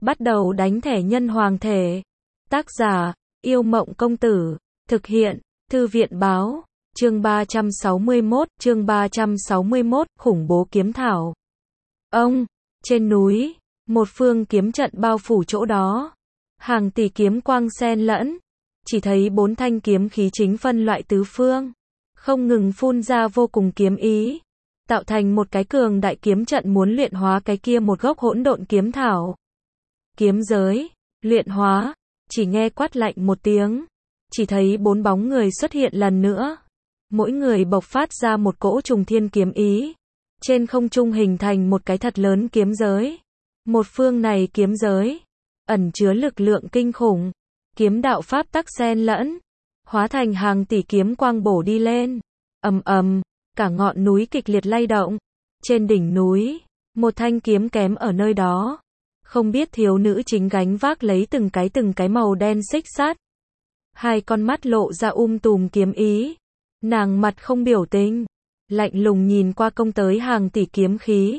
Bắt đầu đánh thẻ nhân hoàng thể. Tác giả, Yêu Mộng Công Tử. Thực hiện, Thư viện Báo. Chương 361, khủng bố kiếm thảo. Trên núi, một phương kiếm trận bao phủ chỗ đó. Hàng tỷ kiếm quang xen lẫn. Chỉ thấy 4 thanh kiếm khí chính phân loại tứ phương. Không ngừng phun ra vô cùng kiếm ý. Tạo thành một cái cường đại kiếm trận muốn luyện hóa cái kia một gốc hỗn độn kiếm thảo. Kiếm giới, luyện hóa, chỉ nghe quát lạnh một tiếng. Chỉ thấy 4 bóng người xuất hiện lần nữa. Mỗi người bộc phát ra một cỗ trùng thiên kiếm ý. Trên không trung hình thành một cái thật lớn kiếm giới. Một phương này kiếm giới, ẩn chứa lực lượng kinh khủng. Kiếm đạo pháp tắc xen lẫn, hóa thành hàng tỷ kiếm quang bổ đi lên. Ầm ầm, cả ngọn núi kịch liệt lay động. Trên đỉnh núi, một thanh kiếm kém ở nơi đó. Không biết thiếu nữ chính gánh vác lấy từng cái màu đen xích sắt. Hai con mắt lộ ra tùm kiếm ý. Nàng mặt không biểu tình, lạnh lùng nhìn qua công tới hàng tỷ kiếm khí.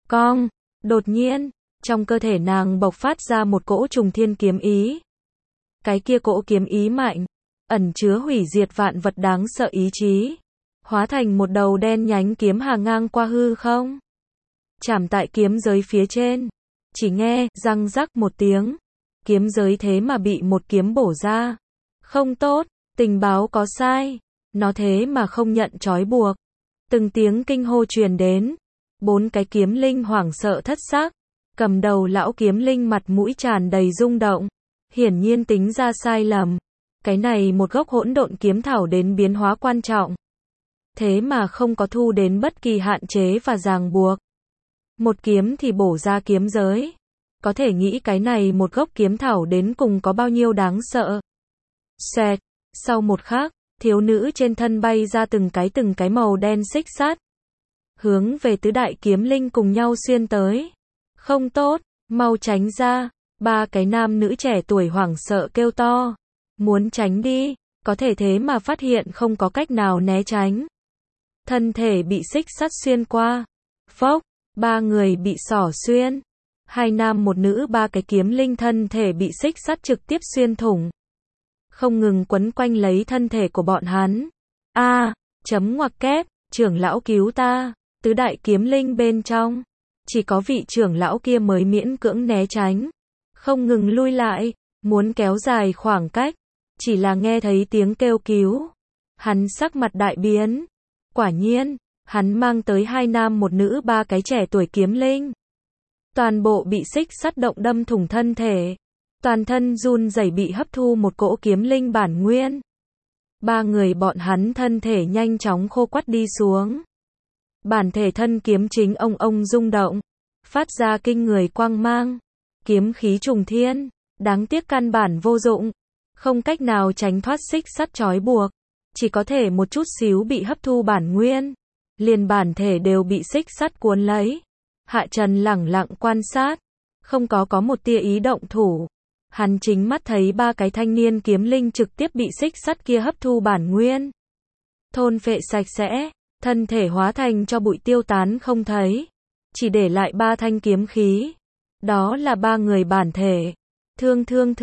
Đột nhiên, trong cơ thể nàng bộc phát ra một cỗ trùng thiên kiếm ý. Cái kia cỗ kiếm ý mạnh, ẩn chứa hủy diệt vạn vật đáng sợ ý chí. Hóa thành một đầu đen nhánh kiếm hà ngang qua hư không. Chạm tại kiếm giới phía trên. Chỉ nghe, răng rắc một tiếng. Kiếm giới thế mà bị một kiếm bổ ra. Không tốt, tình báo có sai. Nó thế mà không nhận trói buộc. Từng tiếng kinh hô truyền đến. 4 cái kiếm linh hoảng sợ thất xác. Cầm đầu lão kiếm linh mặt mũi tràn đầy rung động. Hiển nhiên tính ra sai lầm. Cái này một gốc hỗn độn kiếm thảo đến biến hóa quan trọng. Thế mà không có thu đến bất kỳ hạn chế và ràng buộc. Một kiếm thì bổ ra kiếm giới. Có thể nghĩ cái này một gốc kiếm thảo đến cùng có bao nhiêu đáng sợ. Xoẹt, sau một khắc, thiếu nữ trên thân bay ra từng cái màu đen xích sắt. Hướng về tứ đại kiếm linh cùng nhau xuyên tới. Không tốt, mau tránh ra. 3 cái nam nữ trẻ tuổi hoảng sợ kêu to. Muốn tránh đi, có thể thế mà phát hiện không có cách nào né tránh. Thân thể bị xích sắt xuyên qua. Phốc, 3 người bị xỏ xuyên. 2 nam một nữ 3 cái kiếm linh thân thể bị xích sắt trực tiếp xuyên thủng. Không ngừng quấn quanh lấy thân thể của bọn hắn. Chấm ngoặc kép, trưởng lão cứu ta. Tứ đại kiếm linh bên trong. Chỉ có vị trưởng lão kia mới miễn cưỡng né tránh. Không ngừng lui lại, muốn kéo dài khoảng cách. Chỉ là nghe thấy tiếng kêu cứu. Hắn sắc mặt đại biến. Quả nhiên, hắn mang tới 2 nam một nữ 3 cái trẻ tuổi kiếm linh. Toàn bộ bị xích sắt động đâm thủng thân thể. Toàn thân run rẩy bị hấp thu một cỗ kiếm linh bản nguyên. 3 người bọn hắn thân thể nhanh chóng khô quắt đi xuống. Bản thể thân kiếm chính ông rung động. Phát ra kinh người quang mang. Kiếm khí trùng thiên. Đáng tiếc căn bản vô dụng. Không cách nào tránh thoát xích sắt trói buộc. Chỉ có thể một chút xíu bị hấp thu bản nguyên. Liền bản thể đều bị xích sắt cuốn lấy. Hạ Trần lẳng lặng quan sát. Không có một tia ý động thủ. Hắn chính mắt thấy 3 cái thanh niên kiếm linh trực tiếp bị xích sắt kia hấp thu bản nguyên. Thôn phệ sạch sẽ. Thân thể hóa thành cho bụi tiêu tán không thấy. Chỉ để lại 3 thanh kiếm khí. Đó là 3 người bản thể. Thương.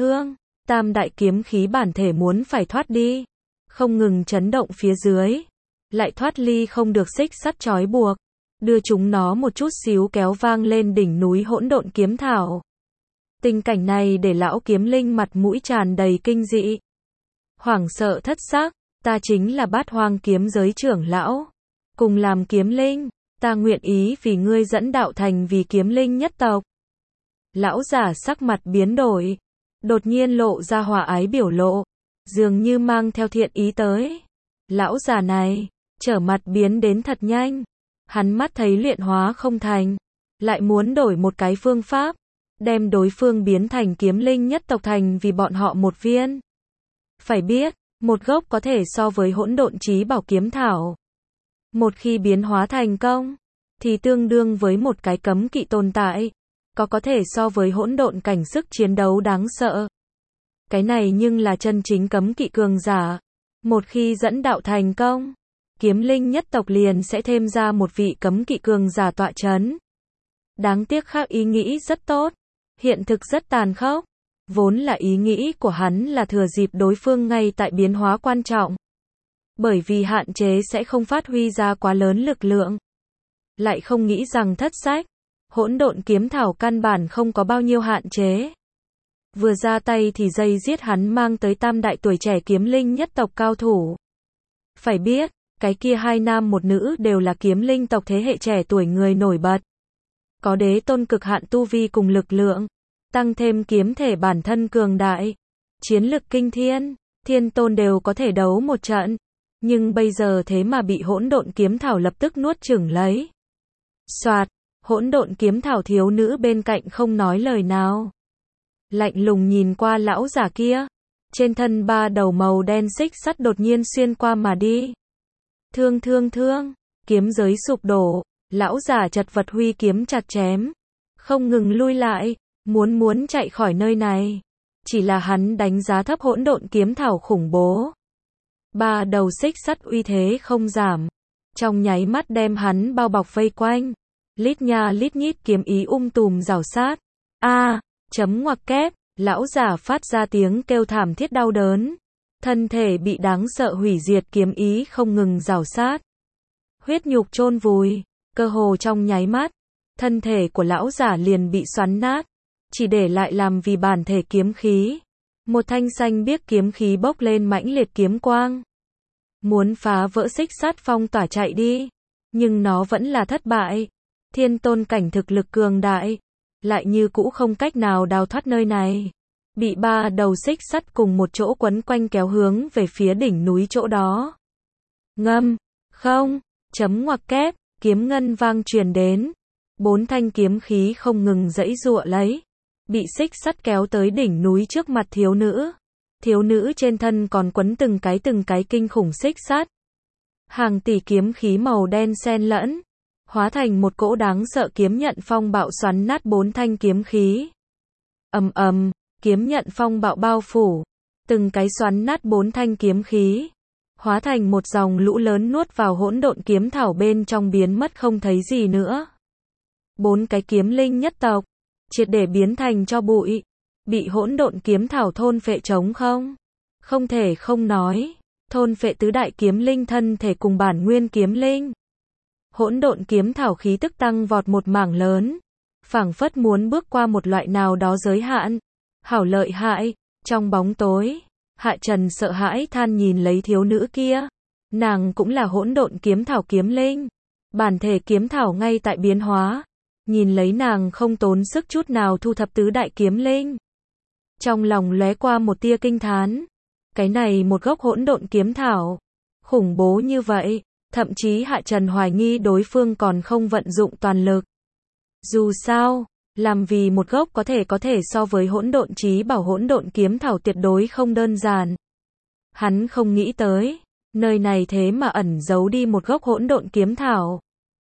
Tam đại kiếm khí bản thể muốn phải thoát đi. Không ngừng chấn động phía dưới. Lại thoát ly không được xích sắt trói buộc. Đưa chúng nó một chút xíu kéo vang lên đỉnh núi hỗn độn kiếm thảo. Tình cảnh này để lão kiếm linh mặt mũi tràn đầy kinh dị. Hoảng sợ thất xác. Ta chính là Bát Hoang kiếm giới trưởng lão. Cùng làm kiếm linh. Ta nguyện ý vì ngươi dẫn đạo thành vì kiếm linh nhất tộc. Lão giả sắc mặt biến đổi. Đột nhiên lộ ra hòa ái biểu lộ. Dường như mang theo thiện ý tới. Lão già này, trở mặt biến đến thật nhanh. Hắn mắt thấy luyện hóa không thành. Lại muốn đổi một cái phương pháp. Đem đối phương biến thành kiếm linh nhất tộc thành vì bọn họ một viên. Phải biết, một gốc có thể so với hỗn độn chí bảo kiếm thảo. Một khi biến hóa thành công, thì tương đương với một cái cấm kỵ tồn tại. Có thể so với hỗn độn cảnh sức chiến đấu đáng sợ. Cái này nhưng là chân chính cấm kỵ cường giả. Một khi dẫn đạo thành công, kiếm linh nhất tộc liền sẽ thêm ra một vị cấm kỵ cường giả tọa chấn. Đáng tiếc khác ý nghĩ rất tốt. Hiện thực rất tàn khốc. Vốn là ý nghĩ của hắn là thừa dịp đối phương ngay tại biến hóa quan trọng. Bởi vì hạn chế sẽ không phát huy ra quá lớn lực lượng. Lại không nghĩ rằng thất sách, hỗn độn kiếm thảo căn bản không có bao nhiêu hạn chế. Vừa ra tay thì dây giết hắn mang tới tam đại tuổi trẻ kiếm linh nhất tộc cao thủ. Phải biết, cái kia hai nam một nữ đều là kiếm linh tộc thế hệ trẻ tuổi người nổi bật. Có đế tôn cực hạn tu vi cùng lực lượng, tăng thêm kiếm thể bản thân cường đại, chiến lực kinh thiên, thiên tôn đều có thể đấu một trận. Nhưng bây giờ thế mà bị hỗn độn kiếm thảo lập tức nuốt chửng lấy. Soạt, hỗn độn kiếm thảo thiếu nữ bên cạnh không nói lời nào. Lạnh lùng nhìn qua lão giả kia. Trên thân ba đầu màu đen xích sắt đột nhiên xuyên qua mà đi. Thương thương thương, kiếm giới sụp đổ, lão giả chật vật huy kiếm chặt chém. Không ngừng lui lại, muốn chạy khỏi nơi này. Chỉ là hắn đánh giá thấp hỗn độn kiếm thảo khủng bố. Ba đầu xích sắt uy thế không giảm. Trong nháy mắt đem hắn bao bọc vây quanh. Lít nha lít nhít kiếm ý tùm rào sát. Chấm ngoặc kép, lão giả phát ra tiếng kêu thảm thiết đau đớn. Thân thể bị đáng sợ hủy diệt kiếm ý không ngừng rào sát. Huyết nhục chôn vùi, cơ hồ trong nháy mắt. Thân thể của lão giả liền bị xoắn nát. Chỉ để lại làm vì bản thể kiếm khí. Một thanh xanh biếc kiếm khí bốc lên mãnh liệt kiếm quang. Muốn phá vỡ xích sắt phong tỏa chạy đi. Nhưng nó vẫn là thất bại. Thiên tôn cảnh thực lực cường đại. Lại như cũ không cách nào đào thoát nơi này. Bị ba đầu xích sắt cùng một chỗ quấn quanh kéo hướng về phía đỉnh núi chỗ đó. Ngâm, không, chấm ngoặc kép, kiếm ngân vang truyền đến. Bốn thanh kiếm khí không ngừng giãy giụa lấy. Bị xích sắt kéo tới đỉnh núi trước mặt thiếu nữ. Thiếu nữ trên thân còn quấn từng cái kinh khủng xích sắt. Hàng tỷ kiếm khí màu đen xen lẫn. Hóa thành một cỗ đáng sợ kiếm nhận phong bạo xoắn nát bốn thanh kiếm khí. Ầm ầm, kiếm nhận phong bạo bao phủ. Từng cái xoắn nát bốn thanh kiếm khí. Hóa thành một dòng lũ lớn nuốt vào hỗn độn kiếm thảo bên trong biến mất không thấy gì nữa. Bốn cái kiếm linh nhất tộc. Triệt để biến thành cho bụi. Bị hỗn độn kiếm thảo thôn phệ trống không? Không thể không nói. Thôn phệ tứ đại kiếm linh thân thể cùng bản nguyên kiếm linh. Hỗn độn kiếm thảo khí tức tăng vọt một mảng lớn. Phảng phất muốn bước qua một loại nào đó giới hạn. Hảo lợi hại. Trong bóng tối, Hạ Trần sợ hãi than nhìn lấy thiếu nữ kia. Nàng cũng là hỗn độn kiếm thảo kiếm linh. Bản thể kiếm thảo ngay tại biến hóa. Nhìn lấy nàng không tốn sức chút nào thu thập tứ đại kiếm linh. Trong lòng lóe qua một tia kinh thán. Cái này một gốc hỗn độn kiếm thảo. Khủng bố như vậy. Thậm chí Hạ Trần hoài nghi đối phương còn không vận dụng toàn lực. Dù sao, làm vì một gốc có thể so với hỗn độn chí bảo hỗn độn kiếm thảo tuyệt đối không đơn giản. Hắn không nghĩ tới, nơi này thế mà ẩn giấu đi một gốc hỗn độn kiếm thảo.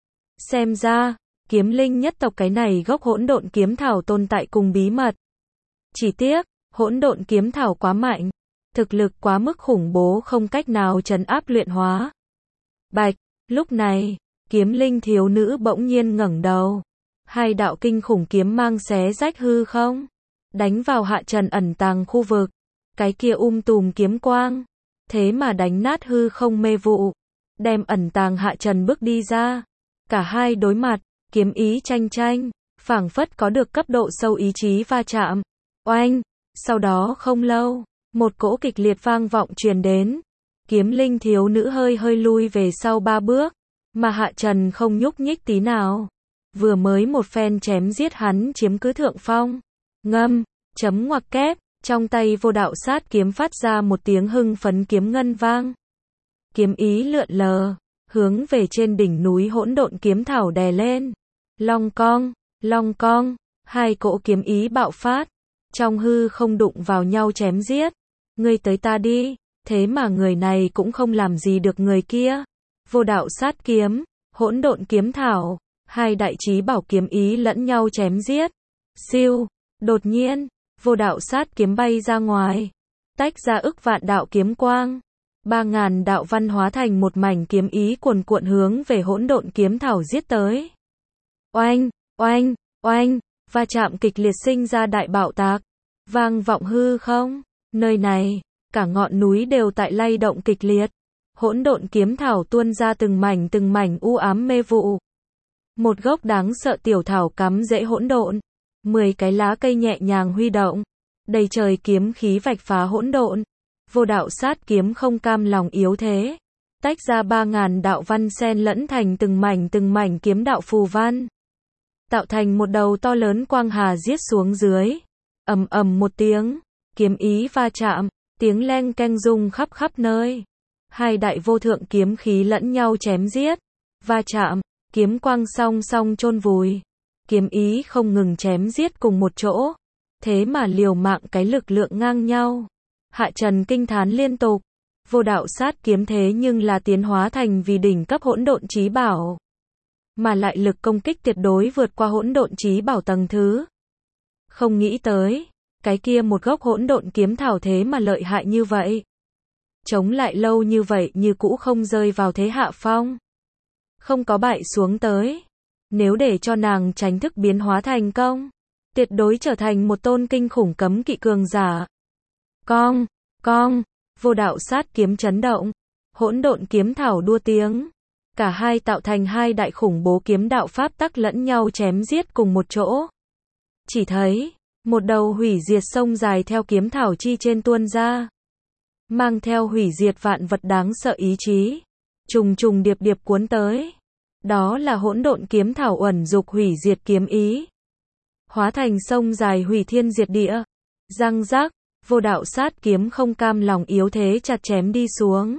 Xem ra, kiếm linh nhất tộc cái này gốc hỗn độn kiếm thảo tồn tại cùng bí mật. Chỉ tiếc, hỗn độn kiếm thảo quá mạnh, thực lực quá mức khủng bố không cách nào trấn áp luyện hóa. Bạch, lúc này, kiếm linh thiếu nữ bỗng nhiên ngẩng đầu. Hai đạo kinh khủng kiếm mang xé rách hư không, đánh vào Hạ Trần ẩn tàng khu vực. Cái kia tùm kiếm quang, thế mà đánh nát hư không mê vụ, đem ẩn tàng Hạ Trần bước đi ra. Cả hai đối mặt, kiếm ý tranh, phảng phất có được cấp độ sâu ý chí va chạm. Oanh, sau đó không lâu, một cỗ kịch liệt vang vọng truyền đến. Kiếm linh thiếu nữ hơi lui về sau 3 bước, mà Hạ Trần không nhúc nhích tí nào. Vừa mới một phen chém giết hắn chiếm cứ thượng phong. Ngâm, chấm ngoặc kép, trong tay vô đạo sát kiếm phát ra một tiếng hưng phấn kiếm ngân vang. Kiếm ý lượn lờ, hướng về trên đỉnh núi hỗn độn kiếm thảo đè lên. Long cong, hai cỗ kiếm ý bạo phát, trong hư không đụng vào nhau chém giết. Ngươi tới ta đi, thế mà người này cũng không làm gì được người kia. Vô đạo sát kiếm, hỗn độn kiếm thảo, hai đại chí bảo kiếm ý lẫn nhau chém giết. Siêu, đột nhiên, vô đạo sát kiếm bay ra ngoài, tách ra ức vạn đạo kiếm quang. 3000 đạo văn hóa thành một mảnh kiếm ý cuồn cuộn hướng về hỗn độn kiếm thảo giết tới. Oanh, va chạm kịch liệt sinh ra đại bạo tạc, vang vọng hư không. Nơi này, cả ngọn núi đều tại lay động kịch liệt. Hỗn độn kiếm thảo tuôn ra từng mảnh u ám mê vụ. Một gốc đáng sợ tiểu thảo cắm rễ hỗn độn, 10 cái lá cây nhẹ nhàng huy động, đầy trời kiếm khí vạch phá hỗn độn. Vô đạo sát kiếm không cam lòng yếu thế, tách ra 3000 đạo văn xen lẫn thành từng mảnh kiếm đạo phù văn, tạo thành một đầu to lớn quang hà giết xuống dưới. Ầm ầm một tiếng, kiếm ý va chạm, tiếng leng keng rung khắp khắp nơi. Hai đại vô thượng kiếm khí lẫn nhau chém giết, va chạm, kiếm quang song song chôn vùi. Kiếm ý không ngừng chém giết cùng một chỗ, thế mà liều mạng cái lực lượng ngang nhau. Hạ Trần kinh thán liên tục, vô đạo sát kiếm thế nhưng là tiến hóa thành vì đỉnh cấp hỗn độn chí bảo, mà lại lực công kích tuyệt đối vượt qua hỗn độn chí bảo tầng thứ. Không nghĩ tới, cái kia một gốc hỗn độn kiếm thảo thế mà lợi hại như vậy. Chống lại lâu như vậy như cũ không rơi vào thế hạ phong. Không có bại xuống tới. Nếu để cho nàng tránh thức biến hóa thành công, tuyệt đối trở thành một tôn kinh khủng cấm kỵ cường giả. Cong, vô đạo sát kiếm chấn động, hỗn độn kiếm thảo đua tiếng. Cả hai tạo thành hai đại khủng bố kiếm đạo pháp tắc lẫn nhau chém giết cùng một chỗ. Chỉ thấy, một đầu hủy diệt sông dài theo kiếm thảo chi trên tuôn ra, mang theo hủy diệt vạn vật đáng sợ ý chí, trùng trùng điệp điệp cuốn tới. Đó là hỗn độn kiếm thảo uẩn dục hủy diệt kiếm ý, hóa thành sông dài hủy thiên diệt địa. Răng rác, vô đạo sát kiếm không cam lòng yếu thế chặt chém đi xuống.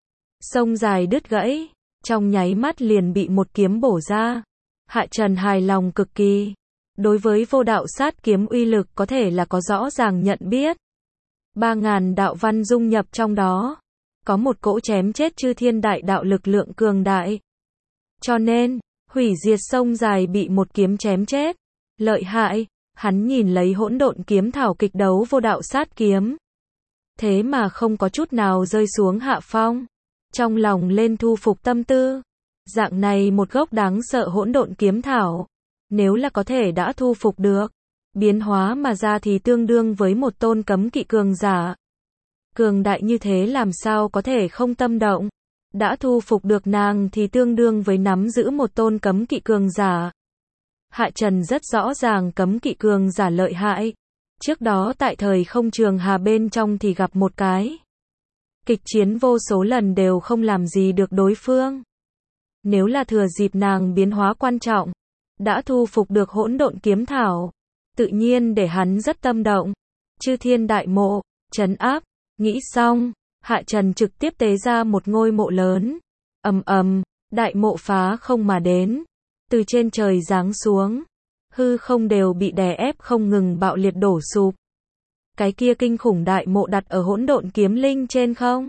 Sông dài đứt gãy, trong nháy mắt liền bị một kiếm bổ ra. Hạ Trần hài lòng cực kỳ. Đối với vô đạo sát kiếm uy lực có thể là có rõ ràng nhận biết. 3000 đạo văn dung nhập trong đó, có một cỗ chém chết chư thiên đại đạo lực lượng cường đại. Cho nên, hủy diệt sông dài bị một kiếm chém chết. Lợi hại, hắn nhìn lấy hỗn độn kiếm thảo kịch đấu vô đạo sát kiếm. Thế mà không có chút nào rơi xuống hạ phong. Trong lòng lên thu phục tâm tư. Dạng này một gốc đáng sợ hỗn độn kiếm thảo, nếu là có thể đã thu phục được, biến hóa mà ra thì tương đương với một tôn cấm kỵ cường giả. Cường đại như thế làm sao có thể không tâm động. Đã thu phục được nàng thì tương đương với nắm giữ một tôn cấm kỵ cường giả. Hạ Trần rất rõ ràng cấm kỵ cường giả lợi hại. Trước đó tại thời không trường hà bên trong thì gặp một cái. Kịch chiến vô số lần đều không làm gì được đối phương. Nếu là thừa dịp nàng biến hóa quan trọng, đã thu phục được hỗn độn kiếm thảo, tự nhiên để hắn rất tâm động. Chư thiên đại mộ, trấn áp, nghĩ xong, Hạ Trần trực tiếp tế ra một ngôi mộ lớn. Ầm ầm, đại mộ phá không mà đến, từ trên trời giáng xuống, hư không đều bị đè ép không ngừng bạo liệt đổ sụp. Cái kia kinh khủng đại mộ đặt ở hỗn độn kiếm linh trên không.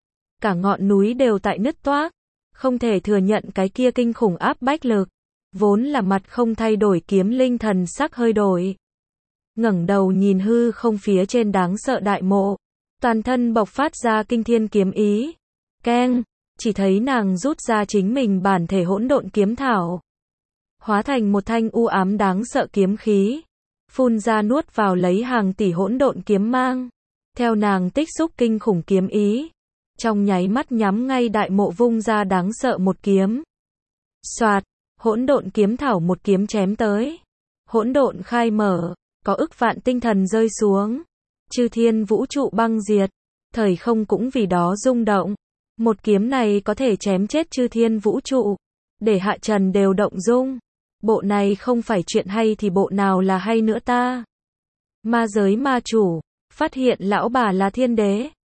Cả ngọn núi đều tại nứt toác, không thể thừa nhận cái kia kinh khủng áp bách lực. Vốn là mặt không thay đổi kiếm linh thần sắc hơi đổi. Ngẩng đầu nhìn hư không phía trên đáng sợ đại mộ, toàn thân bộc phát ra kinh thiên kiếm ý. Keng, chỉ thấy nàng rút ra chính mình bản thể hỗn độn kiếm thảo, hóa thành một thanh u ám đáng sợ kiếm khí, phun ra nuốt vào lấy hàng tỷ hỗn độn kiếm mang. Theo nàng tích xúc kinh khủng kiếm ý, trong nháy mắt nhắm ngay đại mộ vung ra đáng sợ một kiếm. Soạt, hỗn độn kiếm thảo một kiếm chém tới. Hỗn độn khai mở, có ức vạn tinh thần rơi xuống. Chư thiên vũ trụ băng diệt, thời không cũng vì đó rung động. Một kiếm này có thể chém chết chư thiên vũ trụ, để Hạ Trần đều động dung. Bộ này không phải chuyện hay thì bộ nào là hay nữa ta? Ma giới ma chủ, phát hiện lão bà là thiên đế.